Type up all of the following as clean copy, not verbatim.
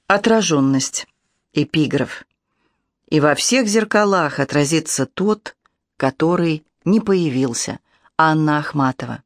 Отраженность. Эпиграф. И во всех зеркалах отразится тот, который не появился. Анна Ахматова.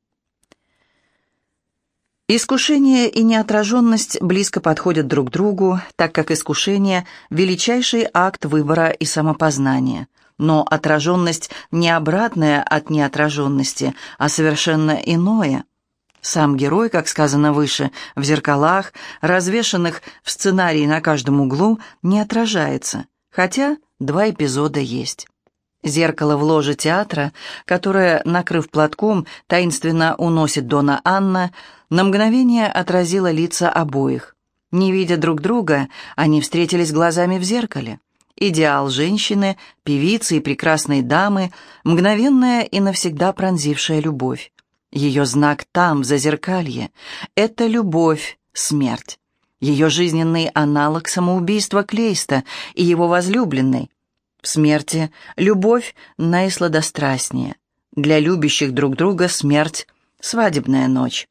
Искушение и неотраженность близко подходят друг другу, так как искушение – величайший акт выбора и самопознания. Но отраженность не обратная от неотраженности, а совершенно иное. Сам герой, как сказано выше, в зеркалах, развешанных в сценарии на каждом углу, не отражается, хотя два эпизода есть. Зеркало в ложе театра, которое, накрыв платком, таинственно уносит Донна Анна, на мгновение отразило лица обоих. Не видя друг друга, они встретились глазами в зеркале. Идеал женщины, певицы и прекрасной дамы, мгновенная и навсегда пронзившая любовь. Ее знак там, в зазеркалье. Это любовь, смерть. Ее жизненный аналог самоубийства Клейста и его возлюбленной. В смерти любовь наисладострастнее. Для любящих друг друга смерть — свадебная ночь.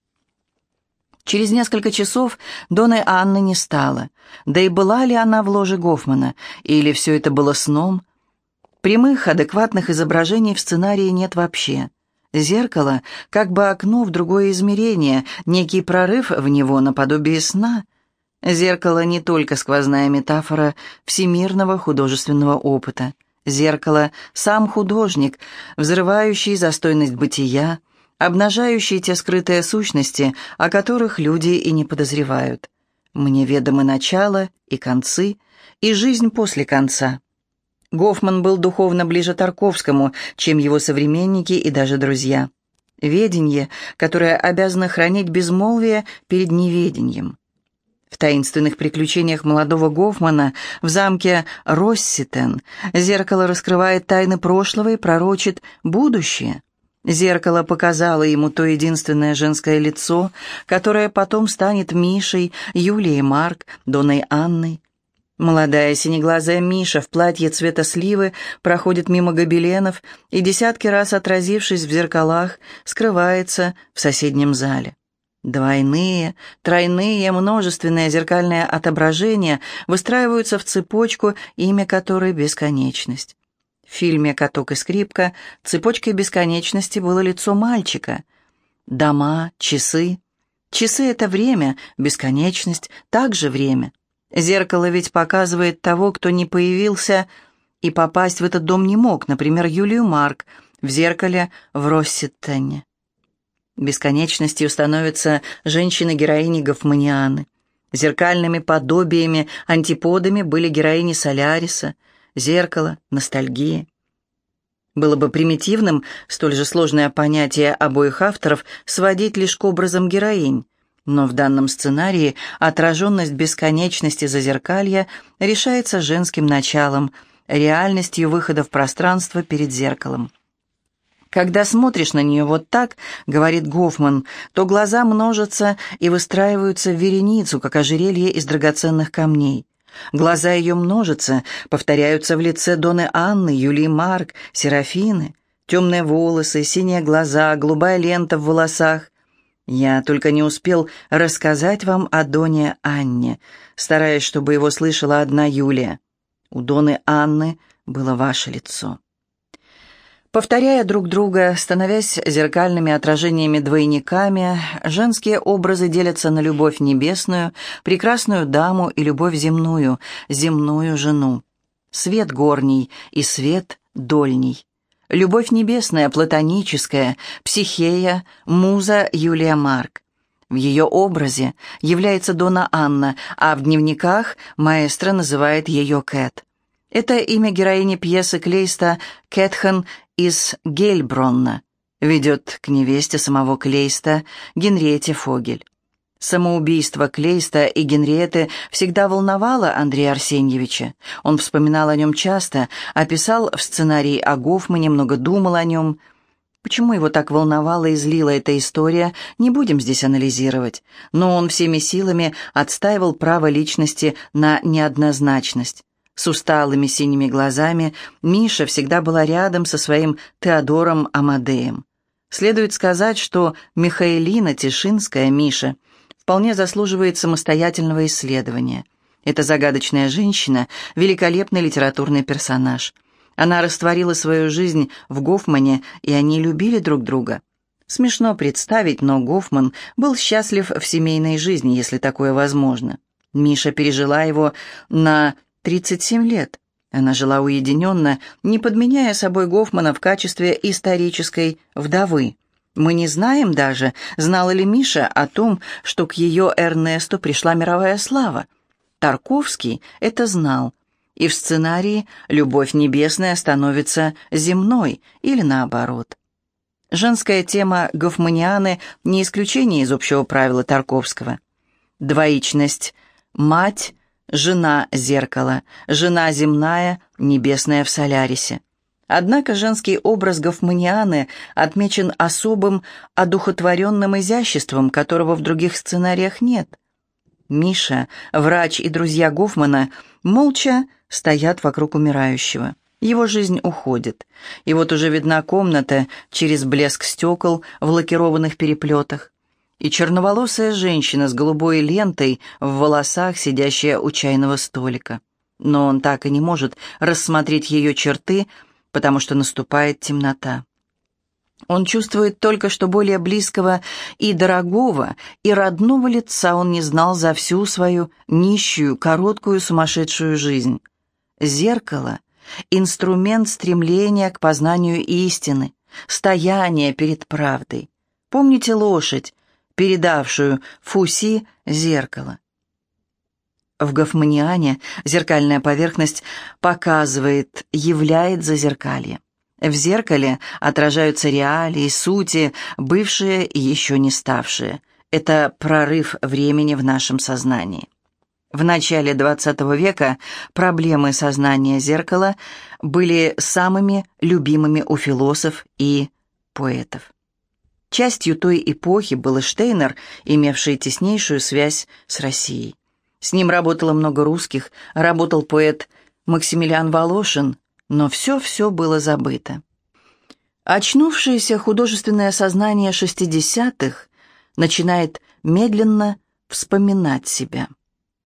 Через несколько часов Донны Анны не стало. Да и была ли она в ложе Гофмана, или все это было сном? Прямых, адекватных изображений в сценарии нет вообще. Зеркало — как бы окно в другое измерение, некий прорыв в него наподобие сна. Зеркало не только сквозная метафора всемирного художественного опыта. Зеркало — сам художник, взрывающий застойность бытия, обнажающий те скрытые сущности, о которых люди и не подозревают. Мне ведомы начало и концы, и жизнь после конца. Гофман был духовно ближе Тарковскому, чем его современники и даже друзья. Веденье, которое обязано хранить безмолвие перед неведением. В таинственных приключениях молодого Гофмана в замке Росситен зеркало раскрывает тайны прошлого и пророчит будущее. Зеркало показало ему то единственное женское лицо, которое потом станет Мишей, Юлией Марк, Донной Анной. Молодая синеглазая Миша в платье цвета сливы проходит мимо гобеленов и, десятки раз отразившись в зеркалах, скрывается в соседнем зале. Двойные, тройные, множественные зеркальные отображения выстраиваются в цепочку, имя которой — бесконечность. В фильме «Каток и скрипка» цепочкой бесконечности было лицо мальчика. Дома, часы. Часы — это время, бесконечность — также время. Зеркало ведь показывает того, кто не появился и попасть в этот дом не мог, например, Юлию Марк в зеркале в Росситене. Бесконечностью становятся женщины-героини Гофманианы. Зеркальными подобиями, антиподами были героини Соляриса, зеркало, ностальгия. Было бы примитивным столь же сложное понятие обоих авторов сводить лишь к образам героинь, но в данном сценарии отраженность бесконечности зазеркалья решается женским началом, реальностью выхода в пространство перед зеркалом. «Когда смотришь на нее вот так, — говорит Гофман, — то глаза множатся и выстраиваются в вереницу, как ожерелье из драгоценных камней. Глаза ее множатся, повторяются в лице Донны Анны, Юлии Марк, Серафины. Темные волосы, синие глаза, голубая лента в волосах. Я только не успел рассказать вам о Донне Анне, стараясь, чтобы его слышала одна Юлия. У Донны Анны было ваше лицо». Повторяя друг друга, становясь зеркальными отражениями-двойниками, женские образы делятся на любовь небесную, прекрасную даму и любовь земную, земную жену. Свет горний и свет дольний. Любовь небесная, платоническая, психея, муза Юлия Марк. В ее образе является Донна Анна, а в дневниках маэстро называет ее Кэт. Это имя героини пьесы Клейста Кэтхан из Гельбронна, ведет к невесте самого Клейста, Генриетте Фогель. Самоубийство Клейста и Генриетты всегда волновало Андрея Арсеньевича. Он вспоминал о нем часто, описал в сценарии о Гофмане, много думал о нем. Почему его так волновала и злила эта история, не будем здесь анализировать. Но он всеми силами отстаивал право личности на неоднозначность. С усталыми синими глазами Миша всегда была рядом со своим Теодором Амадеем. Следует сказать, что Михаэлина Тишинская, Миша, вполне заслуживает самостоятельного исследования. Эта загадочная женщина – великолепный литературный персонаж. Она растворила свою жизнь в Гофмане, и они любили друг друга. Смешно представить, но Гофман был счастлив в семейной жизни, если такое возможно. Миша пережила его на 37 лет. Она жила уединенно, не подменяя собой Гофмана в качестве исторической вдовы. Мы не знаем даже, знала ли Миша о том, что к ее Эрнесту пришла мировая слава. Тарковский это знал. И в сценарии «Любовь небесная» становится земной, или наоборот. Женская тема гофманианы не исключение из общего правила Тарковского. Двоичность «мать», «жена» — зеркало, «жена» земная, небесная в Солярисе. Однако женский образ гофманианы отмечен особым одухотворенным изяществом, которого в других сценариях нет. Миша, врач и друзья Гофмана молча стоят вокруг умирающего. Его жизнь уходит. И вот уже видна комната через блеск стекол в лакированных переплетах. И черноволосая женщина с голубой лентой в волосах, сидящая у чайного столика. Но он так и не может рассмотреть ее черты, потому что наступает темнота. Он чувствует только, что более близкого и дорогого, и родного лица он не знал за всю свою нищую, короткую, сумасшедшую жизнь. Зеркало — инструмент стремления к познанию истины, стояние перед правдой. Помните лошадь, передавшую Фуси зеркало? В гофманиане зеркальная поверхность показывает, являет зазеркалье. В зеркале отражаются реалии, сути, бывшие и еще не ставшие. Это прорыв времени в нашем сознании. В начале XX века проблемы сознания зеркала были самыми любимыми у философов и поэтов. Частью той эпохи был и Штейнер, имевший теснейшую связь с Россией. С ним работало много русских, работал поэт Максимилиан Волошин, но все было забыто. Очнувшееся художественное сознание 60-х начинает медленно вспоминать себя.